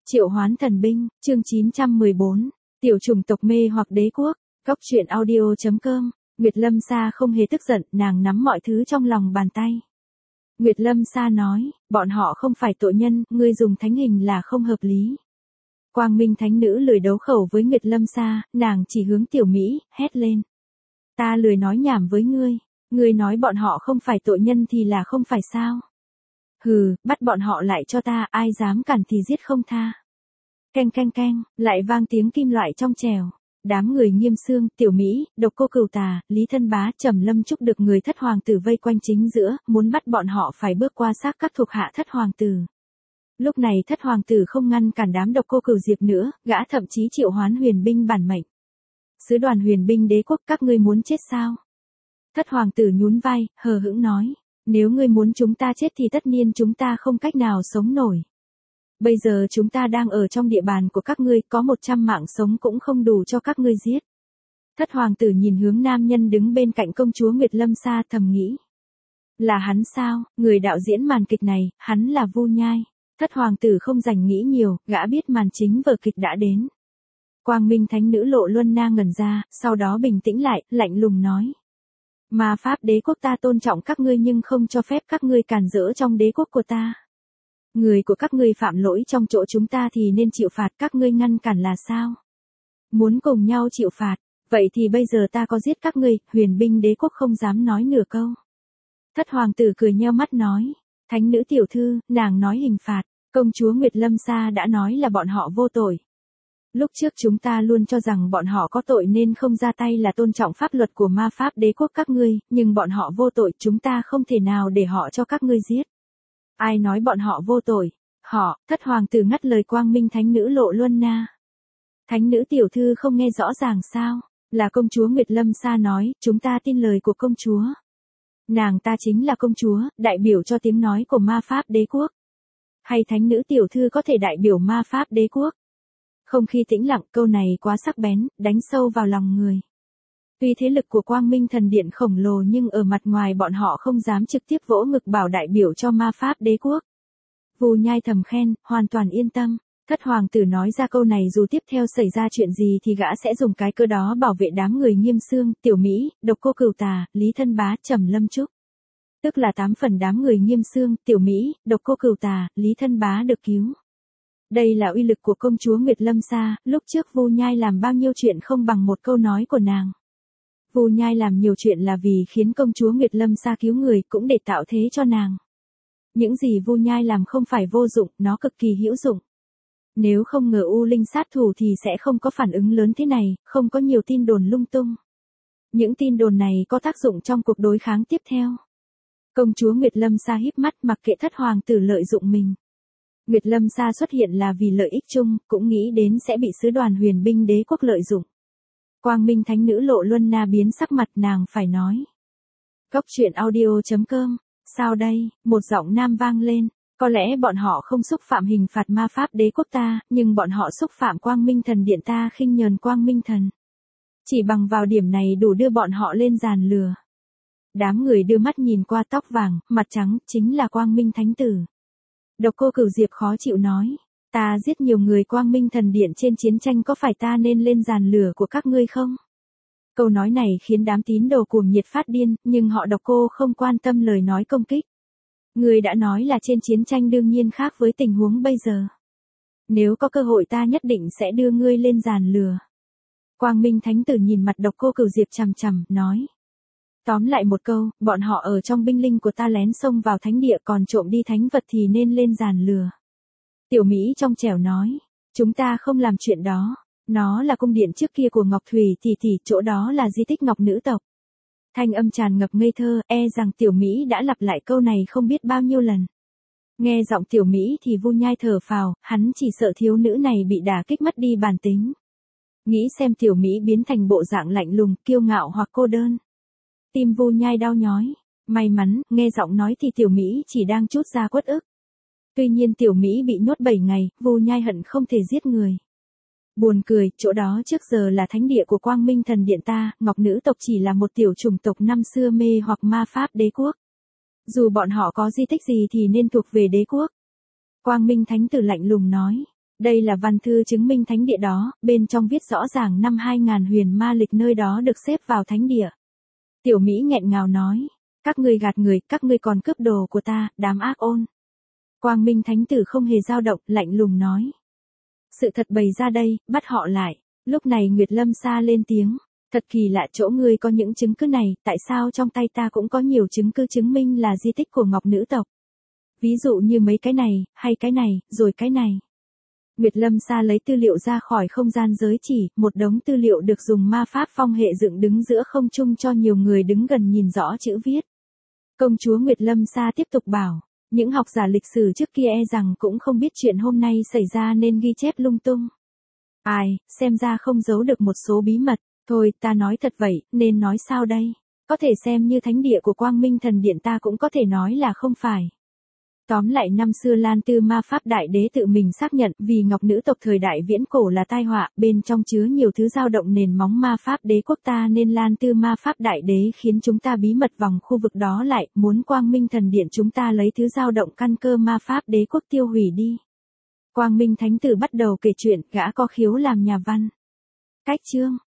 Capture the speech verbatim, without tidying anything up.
Triệu hoán thần binh, chương chín trăm mười bốn, tiểu chủng tộc mê hoặc đế quốc, góc truyện audio.com, Nguyệt Lâm Sa không hề tức giận, nàng nắm mọi thứ trong lòng bàn tay. Nguyệt Lâm Sa nói, bọn họ không phải tội nhân, ngươi dùng thánh hình là không hợp lý. Quang Minh thánh nữ lười đấu khẩu với Nguyệt Lâm Sa, nàng chỉ hướng Tiểu Mỹ, hét lên. Ta lười nói nhảm với ngươi, ngươi nói bọn họ không phải tội nhân thì là không phải sao. Hừ, bắt bọn họ lại cho ta, ai dám cản thì giết không tha. Keng keng keng, lại vang tiếng kim loại trong trèo. Đám người Nghiêm Xương, Tiểu Mỹ, Độc Cô Cửu Tà, Lý Thân Bá, Trầm Lâm Trúc được người thất hoàng tử vây quanh chính giữa, muốn bắt bọn họ phải bước qua xác các thuộc hạ thất hoàng tử. Lúc này thất hoàng tử không ngăn cản đám Độc Cô Cửu Diệp nữa, gã thậm chí triệu hoán huyền binh bản mệnh. Sứ đoàn huyền binh đế quốc, các ngươi muốn chết sao? Thất hoàng tử nhún vai, hờ hững nói. Nếu ngươi muốn chúng ta chết thì tất nhiên chúng ta không cách nào sống nổi. Bây giờ chúng ta đang ở trong địa bàn của các ngươi, có một trăm mạng sống cũng không đủ cho các ngươi giết. Thất hoàng tử nhìn hướng nam nhân đứng bên cạnh công chúa Nguyệt Lâm Sa thầm nghĩ. Là hắn sao, người đạo diễn màn kịch này, hắn là Vu Nhai. Thất hoàng tử không dành nghĩ nhiều, gã biết màn chính vở kịch đã đến. Quang Minh thánh nữ Lộ Luân Na ngẩn ra, sau đó bình tĩnh lại, lạnh lùng nói. Ma pháp đế quốc ta tôn trọng các ngươi nhưng không cho phép các ngươi cản rỡ trong đế quốc của ta. Người của các ngươi phạm lỗi trong chỗ chúng ta thì nên chịu phạt, các ngươi ngăn cản là sao? Muốn cùng nhau chịu phạt, vậy thì bây giờ ta có giết các ngươi, huyền binh đế quốc không dám nói nửa câu. Thất hoàng tử cười nheo mắt nói, thánh nữ tiểu thư, nàng nói hình phạt, công chúa Nguyệt Lâm Sa đã nói là bọn họ vô tội. Lúc trước chúng ta luôn cho rằng bọn họ có tội nên không ra tay là tôn trọng pháp luật của ma pháp đế quốc các ngươi, nhưng bọn họ vô tội, chúng ta không thể nào để họ cho các ngươi giết. Ai nói bọn họ vô tội? Họ, thất hoàng tử ngắt lời Quang Minh thánh nữ Lộ Luân Na. Thánh nữ tiểu thư không nghe rõ ràng sao? Là công chúa Nguyệt Lâm Sa nói, chúng ta tin lời của công chúa. Nàng ta chính là công chúa, đại biểu cho tiếng nói của ma pháp đế quốc. Hay thánh nữ tiểu thư có thể đại biểu ma pháp đế quốc? Không khí tĩnh lặng, câu này quá sắc bén, đánh sâu vào lòng người. Tuy thế lực của Quang Minh thần điện khổng lồ nhưng ở mặt ngoài bọn họ không dám trực tiếp vỗ ngực bảo đại biểu cho ma pháp đế quốc. Vu Nhai thầm khen, hoàn toàn yên tâm. Thất hoàng tử nói ra câu này dù tiếp theo xảy ra chuyện gì thì gã sẽ dùng cái cơ đó bảo vệ đám người Nghiêm Xương, Tiểu Mỹ, Độc Cô Cửu Tà, Lý Thân Bá, Trầm Lâm Trúc. Tức là tám phần đám người Nghiêm Xương, Tiểu Mỹ, Độc Cô Cửu Tà, Lý Thân Bá được cứu. Đây là uy lực của công chúa Nguyệt Lâm Sa, lúc trước Vu Nhai làm bao nhiêu chuyện không bằng một câu nói của nàng. Vu Nhai làm nhiều chuyện là vì khiến công chúa Nguyệt Lâm Sa cứu người, cũng để tạo thế cho nàng. Những gì Vu Nhai làm không phải vô dụng, nó cực kỳ hữu dụng. Nếu không ngờ U Linh sát thủ thì sẽ không có phản ứng lớn thế này, không có nhiều tin đồn lung tung. Những tin đồn này có tác dụng trong cuộc đối kháng tiếp theo. Công chúa Nguyệt Lâm Sa híp mắt mặc kệ thất hoàng tử lợi dụng mình. Nguyệt Lâm Sa xuất hiện là vì lợi ích chung, cũng nghĩ đến sẽ bị sứ đoàn huyền binh đế quốc lợi dụng. Quang Minh thánh nữ Lộ Luân Na biến sắc mặt, nàng phải nói. Góc truyện audio.com, sao đây, một giọng nam vang lên, có lẽ bọn họ không xúc phạm hình phạt ma pháp đế quốc ta, nhưng bọn họ xúc phạm Quang Minh thần điện ta khinh nhờn Quang Minh thần. Chỉ bằng vào điểm này đủ đưa bọn họ lên giàn lừa. Đám người đưa mắt nhìn qua tóc vàng, mặt trắng, chính là Quang Minh thánh tử. Độc Cô Cửu Diệp khó chịu nói, ta giết nhiều người Quang Minh thần điện trên chiến tranh, có phải ta nên lên giàn lửa của các ngươi không? Câu nói này khiến đám tín đồ cuồng nhiệt phát điên, nhưng họ Độc Cô không quan tâm lời nói công kích. Ngươi đã nói là trên chiến tranh đương nhiên khác với tình huống bây giờ. Nếu có cơ hội ta nhất định sẽ đưa ngươi lên giàn lửa. Quang Minh thánh tử nhìn mặt Độc Cô Cửu Diệp chằm chằm, nói. Tóm lại một câu, bọn họ ở trong binh linh của ta lén xông vào thánh địa còn trộm đi thánh vật thì nên lên giàn lừa. Tiểu Mỹ trong trẻo nói, chúng ta không làm chuyện đó, nó là cung điện trước kia của Ngọc Thủy tỷ tỷ, chỗ đó là di tích Ngọc nữ tộc. Thanh âm tràn ngập ngây thơ, e rằng Tiểu Mỹ đã lặp lại câu này không biết bao nhiêu lần. Nghe giọng Tiểu Mỹ thì Vu Nhai thở phào, hắn chỉ sợ thiếu nữ này bị đả kích mất đi bản tính. Nghĩ xem Tiểu Mỹ biến thành bộ dạng lạnh lùng, kiêu ngạo hoặc cô đơn. Tim Vu Nhai đau nhói, may mắn, nghe giọng nói thì Tiểu Mỹ chỉ đang trút ra uất ức. Tuy nhiên Tiểu Mỹ bị nhốt bảy ngày, Vu Nhai hận không thể giết người. Buồn cười, chỗ đó trước giờ là thánh địa của Quang Minh thần điện ta, Ngọc nữ tộc chỉ là một tiểu chủng tộc năm xưa mê hoặc ma pháp đế quốc. Dù bọn họ có di tích gì thì nên thuộc về đế quốc. Quang Minh thánh tử lạnh lùng nói, Đây là văn thư chứng minh thánh địa đó, bên trong viết rõ ràng năm hai nghìn huyền ma lịch nơi đó được xếp vào thánh địa. Tiểu Mỹ nghẹn ngào nói, các ngươi gạt người, các ngươi còn cướp đồ của ta, đám ác ôn. Quang Minh Thánh Tử không hề dao động, lạnh lùng nói. Sự thật bày ra đây, bắt họ lại. Lúc này Nguyệt Lâm Sa lên tiếng, thật kỳ lạ chỗ ngươi có những chứng cứ này, tại sao trong tay ta cũng có nhiều chứng cứ chứng minh là di tích của Ngọc nữ tộc. Ví dụ như mấy cái này, hay cái này, rồi cái này. Nguyệt Lâm Sa lấy tư liệu ra khỏi không gian giới chỉ, một đống tư liệu được dùng ma pháp phong hệ dựng đứng giữa không trung cho nhiều người đứng gần nhìn rõ chữ viết. Công chúa Nguyệt Lâm Sa tiếp tục bảo, những học giả lịch sử trước kia e rằng cũng không biết chuyện hôm nay xảy ra nên ghi chép lung tung. Ai, xem ra không giấu được một số bí mật, thôi ta nói thật vậy, nên nói sao đây? Có thể xem như thánh địa của Quang Minh Thần Điện ta cũng có thể nói là không phải. Tóm lại năm xưa Lan Tư ma pháp đại đế tự mình xác nhận vì Ngọc nữ tộc thời đại viễn cổ là tai họa, bên trong chứa nhiều thứ dao động nền móng ma pháp đế quốc ta nên Lan Tư ma pháp đại đế khiến chúng ta bí mật vòng khu vực đó lại, muốn Quang Minh Thần Điện chúng ta lấy thứ dao động căn cơ ma pháp đế quốc tiêu hủy đi. Quang Minh Thánh Tử bắt đầu kể chuyện, gã có khiếu làm nhà văn. Cách chương